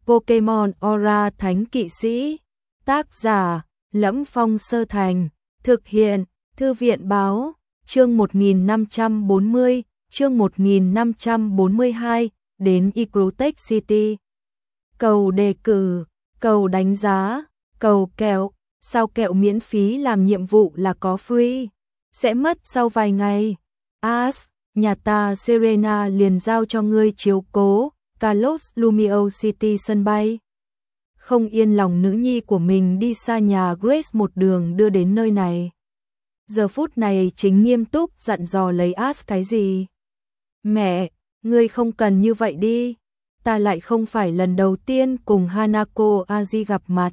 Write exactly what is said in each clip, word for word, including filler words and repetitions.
Pokemon Aura Thánh Kỵ Sĩ. Tác giả: Lẫm Phong Sơ Thành. Thực hiện: Thư viện báo. Chương một nghìn năm trăm bốn mươi, chương một nghìn năm trăm bốn mươi hai, đến Icrotech City. Cầu đề cử, cầu đánh giá, cầu kẹo, sao kẹo miễn phí làm nhiệm vụ là có free, sẽ mất sau vài ngày. Ash, nhà ta Serena liền giao cho ngươi chiếu cố. Kalos Lumio City sân bay. Không yên lòng nữ nhi của mình đi xa nhà Grace một đường đưa đến nơi này. Giờ phút này chính nghiêm túc dặn dò lấy Ash cái gì. Mẹ, ngươi không cần như vậy đi. Ta lại không phải lần đầu tiên cùng Hanako Aji gặp mặt.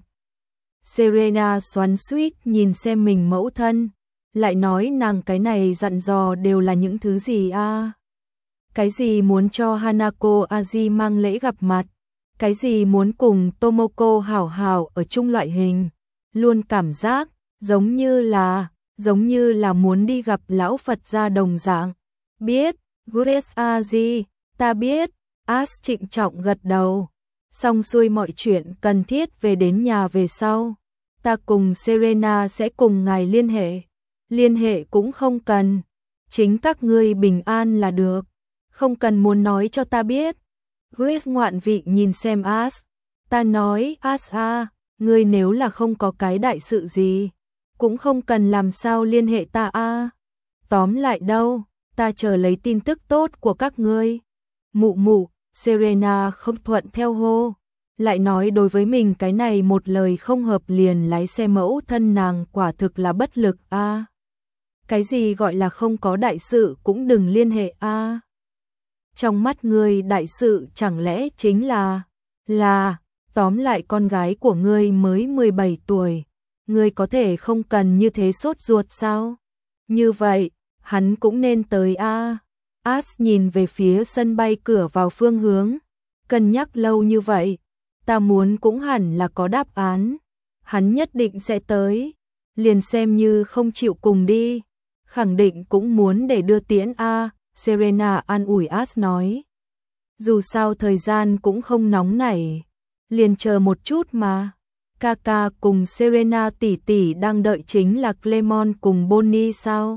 Serena xoắn xuýt nhìn xem mình mẫu thân. Lại nói nàng cái này dặn dò đều là những thứ gì a? À? Cái gì muốn cho Hanako Aji mang lễ gặp mặt, cái gì muốn cùng Tomoko hảo hảo ở chung loại hình, luôn cảm giác giống như là, giống như là muốn đi gặp lão Phật gia đồng dạng. Biết, Grace Aji, ta biết. Ash trịnh trọng gật đầu. Xong xuôi mọi chuyện cần thiết về đến nhà về sau, ta cùng Serena sẽ cùng ngài liên hệ. Liên hệ cũng không cần, chính các ngươi bình an là được. Không cần muốn nói cho ta biết. Grace ngoạn vị nhìn xem Ash. Ta nói, Ash à, ngươi nếu là không có cái đại sự gì, cũng không cần làm sao liên hệ ta a. À. Tóm lại đâu, ta chờ lấy tin tức tốt của các ngươi. Mụ mụ, Serena không thuận theo hô. Lại nói đối với mình cái này một lời không hợp liền lái xe mẫu thân nàng quả thực là bất lực a. À. Cái gì gọi là không có đại sự cũng đừng liên hệ a. À. Trong mắt ngươi đại sự chẳng lẽ chính là, là, tóm lại con gái của ngươi mới mười bảy tuổi, ngươi có thể không cần như thế sốt ruột sao? Như vậy, hắn cũng nên tới a. Ash nhìn về phía sân bay cửa vào phương hướng, cân nhắc lâu như vậy, ta muốn cũng hẳn là có đáp án, hắn nhất định sẽ tới, liền xem như không chịu cùng đi, khẳng định cũng muốn để đưa tiễn a. Serena an ủi Ash nói. Dù sao thời gian cũng không nóng nảy, liền chờ một chút mà. Kaka cùng Serena tỷ tỷ đang đợi chính là Clemon cùng Bonnie sao?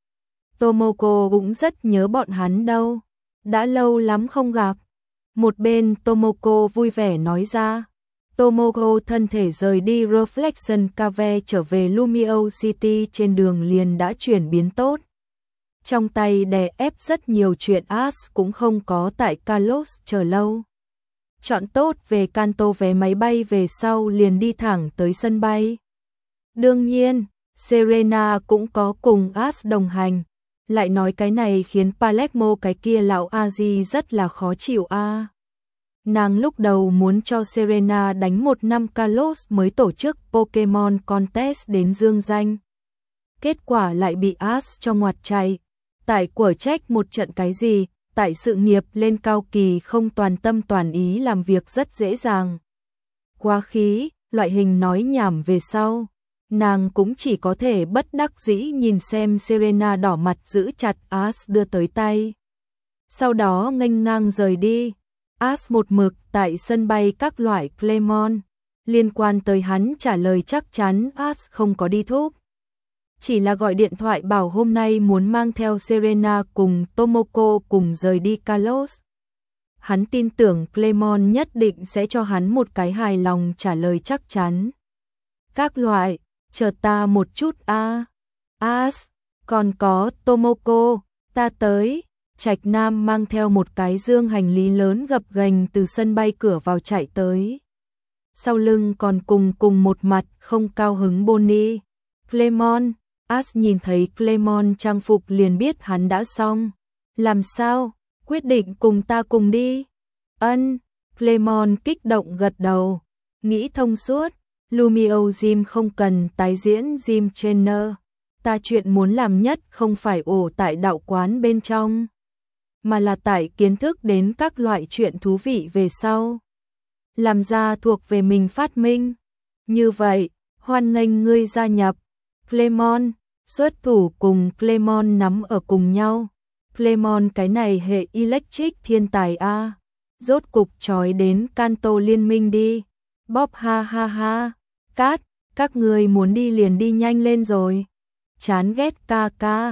Tomoko cũng rất nhớ bọn hắn đâu, đã lâu lắm không gặp. Một bên Tomoko vui vẻ nói ra. Tomoko thân thể rời đi Reflection Cave trở về Lumio City trên đường liền đã chuyển biến tốt. Trong tay đè ép rất nhiều chuyện Ash cũng không có tại Kalos chờ lâu. Chọn tốt về Kanto vé máy bay về sau liền đi thẳng tới sân bay. Đương nhiên, Serena cũng có cùng Ash đồng hành. Lại nói cái này khiến Palermo cái kia lão Aji rất là khó chịu a. À. Nàng lúc đầu muốn cho Serena đánh một năm Kalos mới tổ chức Pokemon Contest đến dương danh. Kết quả lại bị Ash cho ngoặt chạy. Tại của trách một trận cái gì, tại sự nghiệp lên cao kỳ không toàn tâm toàn ý làm việc rất dễ dàng. Quá khí, loại hình nói nhảm về sau, nàng cũng chỉ có thể bất đắc dĩ nhìn xem Serena đỏ mặt giữ chặt Ash đưa tới tay. Sau đó nghênh ngang rời đi, Ash một mực tại sân bay các loại Clemon, liên quan tới hắn trả lời chắc chắn Ash không có đi thúc. Chỉ là gọi điện thoại bảo hôm nay muốn mang theo Serena cùng Tomoko cùng rời đi Kalos. Hắn tin tưởng Clemon nhất định sẽ cho hắn một cái hài lòng trả lời chắc chắn. Các loại, chờ ta một chút a. À. Ash, còn có Tomoko, ta tới. Trạch Nam mang theo một cái dương hành lý lớn gập ghềnh từ sân bay cửa vào chạy tới. Sau lưng còn cùng cùng một mặt không cao hứng Bonnie. Clemon. Ash nhìn thấy Clemon trang phục liền biết hắn đã xong. Làm sao? Quyết định cùng ta cùng đi. Ân. Clemon kích động gật đầu. Nghĩ thông suốt. Lumio Gym không cần tái diễn Gym Trainer. Ta chuyện muốn làm nhất không phải ổ tại đạo quán bên trong, mà là tại kiến thức đến các loại chuyện thú vị về sau. Làm ra thuộc về mình phát minh. Như vậy, hoan nghênh ngươi gia nhập. Clemon. Xuất thủ cùng Clemon nắm ở cùng nhau. Clemon cái này hệ electric thiên tài a. rốt cục trói đến Kanto liên minh đi. Bob ha ha ha, Cát, các người muốn đi liền đi nhanh lên rồi. Chán ghét ca ca,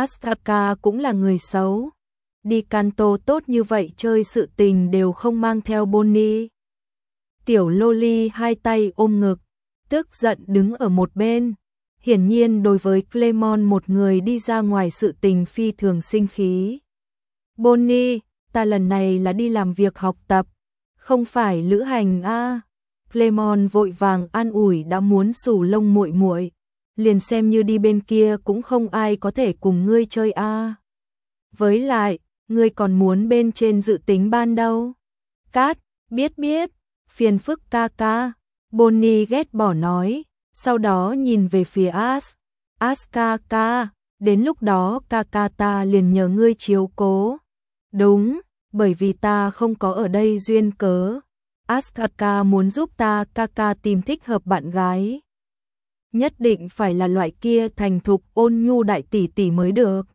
Asaka cũng là người xấu. Đi Kanto tốt như vậy chơi sự tình đều không mang theo Bonnie. Tiểu Loli hai tay ôm ngực, tức giận đứng ở một bên. Hiển nhiên đối với Clemon một người đi ra ngoài sự tình phi thường sinh khí. Bonnie, ta lần này là đi làm việc học tập, không phải lữ hành a. À. Clemon vội vàng an ủi đã muốn xù lông muội muội, liền xem như đi bên kia cũng không ai có thể cùng ngươi chơi a. À. Với lại, ngươi còn muốn bên trên dự tính ban đâu? Cát, biết biết, phiền phức ca ca. Bonnie ghét bỏ nói, sau đó nhìn về phía As. As ca ca, đến lúc đó ca ca ta liền nhờ ngươi chiếu cố. Đúng, bởi vì ta không có ở đây duyên cớ. Asaka muốn giúp ta ca ca tìm thích hợp bạn gái. Nhất định phải là loại kia thành thục ôn nhu đại tỷ tỷ mới được.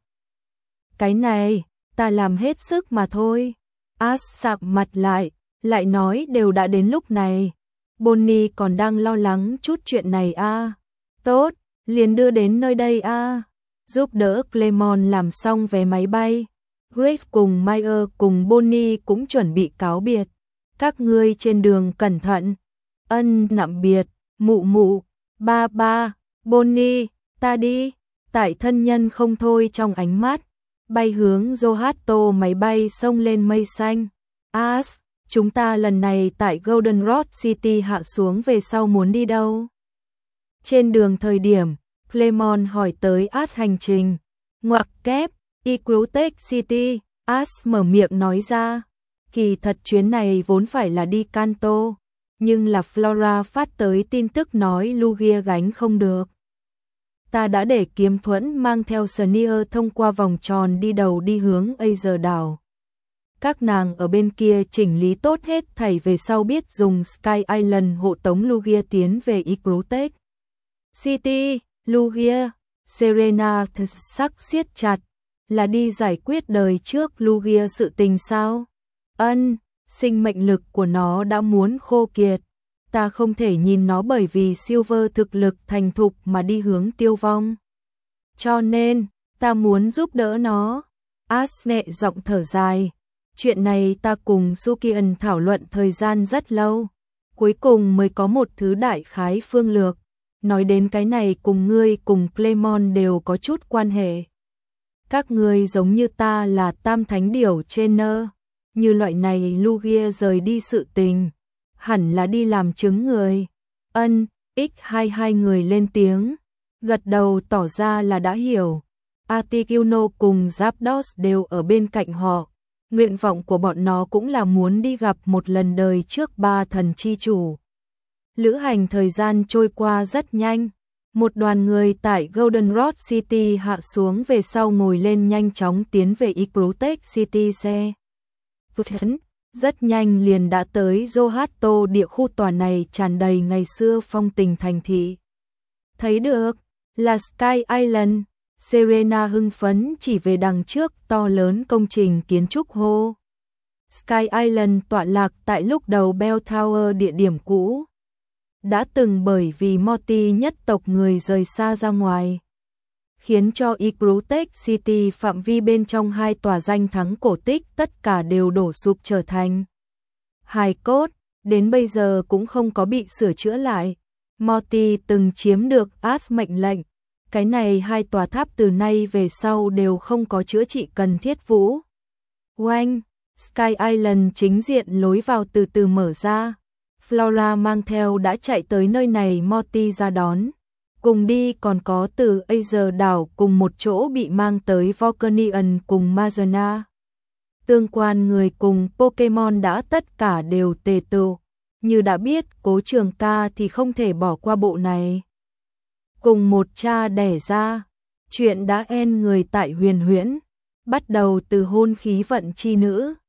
Cái này, ta làm hết sức mà thôi. As sạm mặt lại, lại nói đều đã đến lúc này. Bonnie còn đang lo lắng chút chuyện này a. À. Tốt, liền đưa đến nơi đây a. À. Giúp đỡ Clemon làm xong vé máy bay. Grace cùng Meyer cùng Bonnie cũng chuẩn bị cáo biệt. Các ngươi trên đường cẩn thận. Ân nạm biệt, mụ mụ, ba ba, Bonnie, ta đi. Tại thân nhân không thôi trong ánh mắt, bay hướng Yohato máy bay xông lên mây xanh. As, chúng ta lần này tại Golden Road City hạ xuống về sau muốn đi đâu? Trên đường thời điểm, Clemon hỏi tới As hành trình. Ngoặc kép, Icrotech City, As mở miệng nói ra. Kỳ thật chuyến này vốn phải là đi Kanto, nhưng là Flora phát tới tin tức nói Lugia gánh không được. Ta đã để Kiếm Thuẫn mang theo Sneer thông qua vòng tròn đi đầu đi hướng Azer đảo. Các nàng ở bên kia chỉnh lý tốt hết thảy về sau biết dùng Sky Island hộ tống Lugia tiến về Icrotech City. Lugia, Serena thật sắc siết chặt, là đi giải quyết đời trước Lugia sự tình sao? Ân, sinh mệnh lực của nó đã muốn khô kiệt. Ta không thể nhìn nó bởi vì Silver thực lực thành thục mà đi hướng tiêu vong. Cho nên, ta muốn giúp đỡ nó. As nhẹ giọng thở dài. Chuyện này ta cùng Sukian thảo luận thời gian rất lâu. Cuối cùng mới có một thứ đại khái phương lược. Nói đến cái này cùng ngươi cùng Clemon đều có chút quan hệ. Các ngươi giống như ta là tam thánh điểu trainer. Như loại này Lugia rời đi sự tình, hẳn là đi làm chứng người. Ân, x hai hai người lên tiếng, gật đầu tỏ ra là đã hiểu. Articuno cùng Zapdos đều ở bên cạnh họ. Nguyện vọng của bọn nó cũng là muốn đi gặp một lần đời trước ba thần chi chủ. Lữ hành thời gian trôi qua rất nhanh. Một đoàn người tại Golden Road City hạ xuống về sau ngồi lên nhanh chóng tiến về Icrotech City xe. Rất nhanh liền đã tới Yohato, địa khu tòa này tràn đầy ngày xưa phong tình thành thị. Thấy được, là Sky Island. Serena hưng phấn chỉ về đằng trước to lớn công trình kiến trúc hô. Sky Island tọa lạc tại lúc đầu Bell Tower địa điểm cũ. Đã từng bởi vì Morty nhất tộc người rời xa ra ngoài, khiến cho Icrotech City phạm vi bên trong hai tòa danh thắng cổ tích tất cả đều đổ sụp trở thành hài cốt, đến bây giờ cũng không có bị sửa chữa lại. Morty từng chiếm được As mệnh lệnh, cái này hai tòa tháp từ nay về sau đều không có chữa trị cần thiết. Vũ oanh, Sky Island chính diện lối vào từ từ mở ra. Flora mang theo đã chạy tới nơi này Morty ra đón. Cùng đi còn có từ Azer đảo cùng một chỗ bị mang tới Volcanion cùng Mazana. Tương quan người cùng Pokemon đã tất cả đều tề tựu. Như đã biết Cố Trường Ca thì không thể bỏ qua bộ này. Cùng một cha đẻ ra, chuyện đã en người tại Huyền Huyễn, bắt đầu từ hôn khí vận chi nữ.